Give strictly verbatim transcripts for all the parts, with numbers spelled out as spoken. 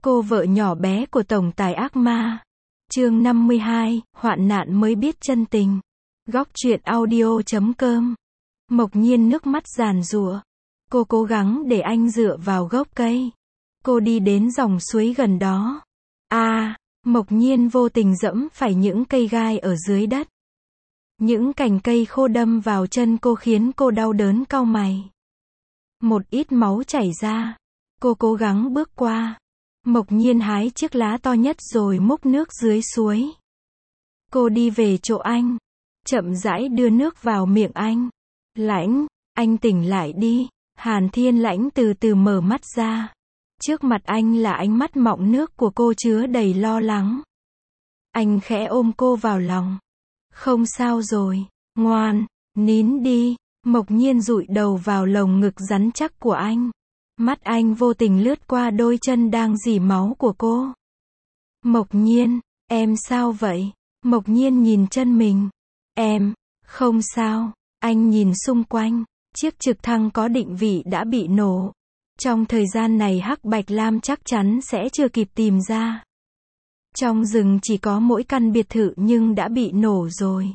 Cô vợ nhỏ bé của tổng tài ác ma. Chương năm mươi hai, hoạn nạn mới biết chân tình. Góc truyện audio chấm com. Mộc Nhiên nước mắt giàn giụa. Cô cố gắng để anh dựa vào gốc cây. Cô đi đến dòng suối gần đó. A, à, Mộc Nhiên vô tình dẫm phải những cây gai ở dưới đất. Những cành cây khô đâm vào chân cô khiến cô đau đớn cau mày. Một ít máu chảy ra. Cô cố gắng bước qua. Mộc Nhiên hái chiếc lá to nhất rồi múc nước dưới suối. Cô đi về chỗ anh. Chậm rãi đưa nước vào miệng anh. Lãnh, anh tỉnh lại đi. Hàn Thiên Lãnh từ từ mở mắt ra. Trước mặt anh là ánh mắt mọng nước của cô chứa đầy lo lắng. Anh khẽ ôm cô vào lòng. Không sao rồi, ngoan, nín đi. Mộc Nhiên dụi đầu vào lồng ngực rắn chắc của anh. Mắt anh vô tình lướt qua đôi chân đang rỉ máu của cô. Mộc Nhiên, em sao vậy? Mộc Nhiên nhìn chân mình. Em, không sao. Anh nhìn xung quanh. Chiếc trực thăng có định vị đã bị nổ. Trong thời gian này Hắc Bạch Lam chắc chắn sẽ chưa kịp tìm ra. Trong rừng chỉ có mỗi căn biệt thự nhưng đã bị nổ rồi.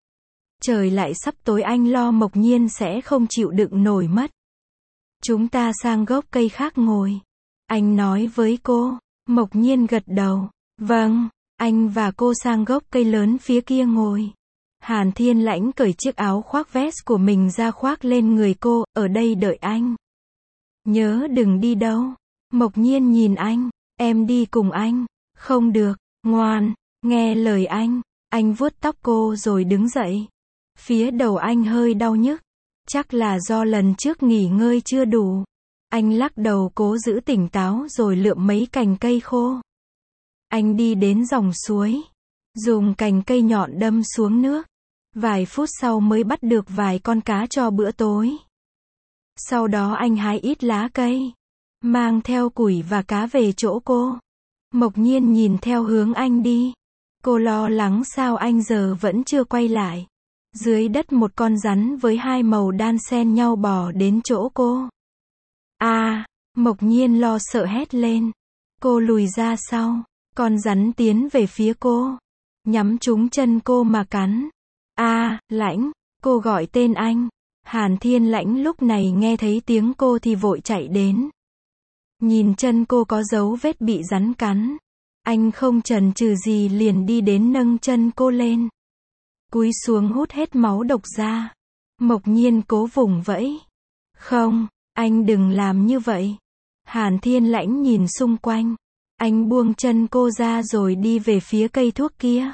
Trời lại sắp tối, anh lo Mộc Nhiên sẽ không chịu đựng nổi mất. Chúng ta sang gốc cây khác ngồi. Anh nói với cô. Mộc Nhiên gật đầu. Vâng, anh và cô sang gốc cây lớn phía kia ngồi. Hàn Thiên Lãnh cởi chiếc áo khoác vest của mình ra khoác lên người cô, ở đây đợi anh. Nhớ đừng đi đâu. Mộc Nhiên nhìn anh. Em đi cùng anh. Không được, ngoan, nghe lời anh. Anh vuốt tóc cô rồi đứng dậy. Phía đầu anh hơi đau nhức. Chắc là do lần trước nghỉ ngơi chưa đủ. Anh lắc đầu cố giữ tỉnh táo rồi lượm mấy cành cây khô. Anh đi đến dòng suối. Dùng cành cây nhọn đâm xuống nước. Vài phút sau mới bắt được vài con cá cho bữa tối. Sau đó anh hái ít lá cây. Mang theo củi và cá về chỗ cô. Mộc Nhiên nhìn theo hướng anh đi. Cô lo lắng sao anh giờ vẫn chưa quay lại. Dưới đất một con rắn với hai màu đan xen nhau bò đến chỗ cô. A, à, Mộc Nhiên lo sợ hét lên. Cô lùi ra sau. Con rắn tiến về phía cô. Nhắm trúng chân cô mà cắn. A, à, Lãnh, cô gọi tên anh. Hàn Thiên Lãnh lúc này nghe thấy tiếng cô thì vội chạy đến. Nhìn chân cô có dấu vết bị rắn cắn. Anh không chần chừ gì liền đi đến nâng chân cô lên. Cúi xuống hút hết máu độc ra. Mộc Nhiên cố vùng vẫy. Không, anh đừng làm như vậy. Hàn Thiên Lãnh nhìn xung quanh. Anh buông chân cô ra rồi đi về phía cây thuốc kia.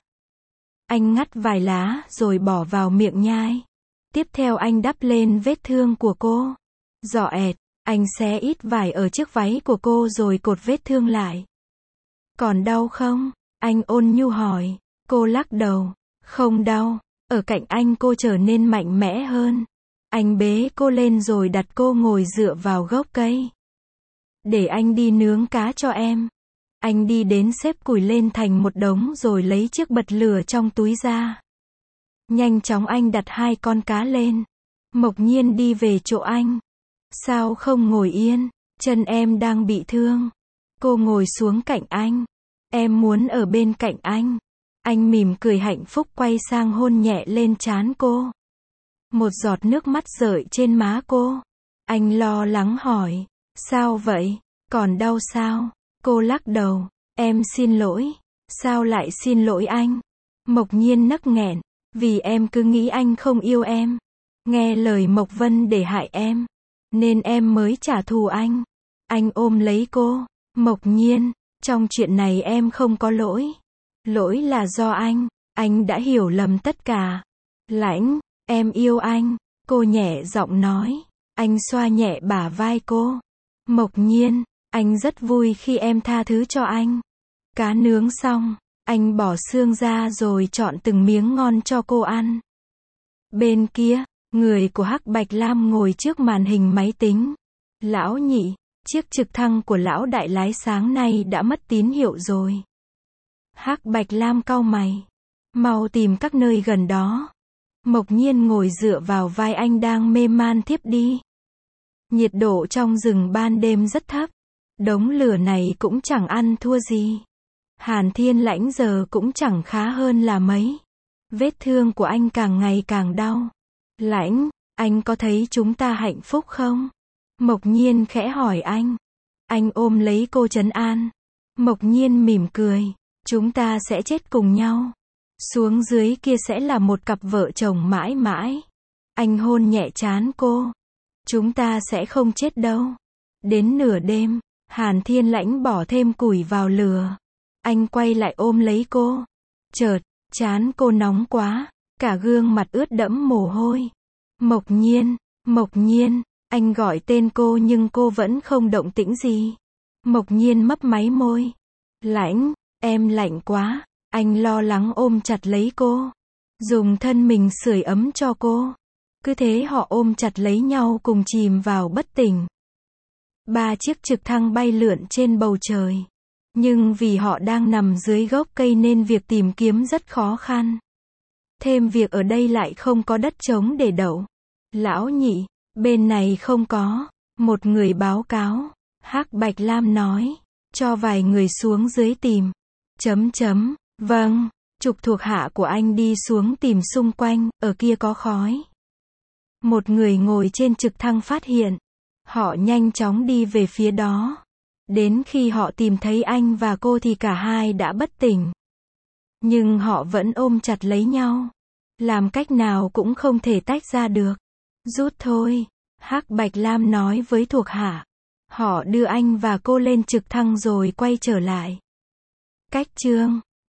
Anh ngắt vài lá rồi bỏ vào miệng nhai. Tiếp theo anh đắp lên vết thương của cô. Dọ ẹt, anh xé ít vải ở chiếc váy của cô rồi cột vết thương lại. Còn đau không? Anh ôn nhu hỏi. Cô lắc đầu. Không đau. Ở cạnh anh cô trở nên mạnh mẽ hơn. Anh bế cô lên rồi đặt cô ngồi dựa vào gốc cây. Để anh đi nướng cá cho em. Anh đi đến xếp củi lên thành một đống rồi lấy chiếc bật lửa trong túi ra. Nhanh chóng anh đặt hai con cá lên. Mộc Nhiên đi về chỗ anh. Sao không ngồi yên? Chân em đang bị thương. Cô ngồi xuống cạnh anh. Em muốn ở bên cạnh anh. Anh mỉm cười hạnh phúc quay sang hôn nhẹ lên trán cô. Một giọt nước mắt rơi trên má cô. Anh lo lắng hỏi. Sao vậy? Còn đau sao? Cô lắc đầu. Em xin lỗi. Sao lại xin lỗi anh? Mộc Nhiên nấc nghẹn. Vì em cứ nghĩ anh không yêu em. Nghe lời Mộc Vân để hại em. Nên em mới trả thù anh. Anh ôm lấy cô. Mộc Nhiên, trong chuyện này em không có lỗi. Lỗi là do anh. Anh đã hiểu lầm tất cả. Lãnh, em yêu anh. Cô nhẹ giọng nói. Anh xoa nhẹ bả vai cô. Mộc Nhiên, anh rất vui khi em tha thứ cho anh. Cá nướng xong, anh bỏ xương ra rồi chọn từng miếng ngon cho cô ăn. Bên kia, người của Hắc Bạch Lam ngồi trước màn hình máy tính. Lão Nhị, chiếc trực thăng của lão đại lái sáng nay đã mất tín hiệu rồi. Hắc Bạch Lam cau mày. Mau tìm các nơi gần đó. Mộc Nhiên ngồi dựa vào vai anh đang mê man thiếp đi. Nhiệt độ trong rừng ban đêm rất thấp. Đống lửa này cũng chẳng ăn thua gì. Hàn Thiên Lãnh giờ cũng chẳng khá hơn là mấy. Vết thương của anh càng ngày càng đau. Lãnh, anh có thấy chúng ta hạnh phúc không? Mộc Nhiên khẽ hỏi anh. Anh ôm lấy cô trấn an. Mộc Nhiên mỉm cười. Chúng ta sẽ chết cùng nhau. Xuống dưới kia sẽ là một cặp vợ chồng mãi mãi. Anh hôn nhẹ trán cô. Chúng ta sẽ không chết đâu. Đến nửa đêm, Hàn Thiên Lãnh bỏ thêm củi vào lửa. Anh quay lại ôm lấy cô. Chợt, trán cô nóng quá, cả gương mặt ướt đẫm mồ hôi. Mộc Nhiên, Mộc Nhiên, anh gọi tên cô nhưng cô vẫn không động tĩnh gì. Mộc Nhiên mấp máy môi. Lãnh, em lạnh quá. Anh lo lắng ôm chặt lấy cô. Dùng thân mình sưởi ấm cho cô. Cứ thế họ ôm chặt lấy nhau cùng chìm vào bất tỉnh. Ba chiếc trực thăng bay lượn trên bầu trời. Nhưng vì họ đang nằm dưới gốc cây nên việc tìm kiếm rất khó khăn. Thêm việc ở đây lại không có đất trống để đậu. Lão nhị, bên này không có. Một người báo cáo. Hắc Bạch Lam nói. Cho vài người xuống dưới tìm. Chấm chấm. Vâng. Trục thuộc hạ của anh đi xuống tìm xung quanh. Ở kia có khói. Một người ngồi trên trực thăng phát hiện. Họ nhanh chóng đi về phía đó. Đến khi họ tìm thấy anh và cô thì cả hai đã bất tỉnh. Nhưng họ vẫn ôm chặt lấy nhau. Làm cách nào cũng không thể tách ra được. Rút thôi. Hắc Bạch Lam nói với thuộc hạ. Họ đưa anh và cô lên trực thăng rồi quay trở lại. Cách chương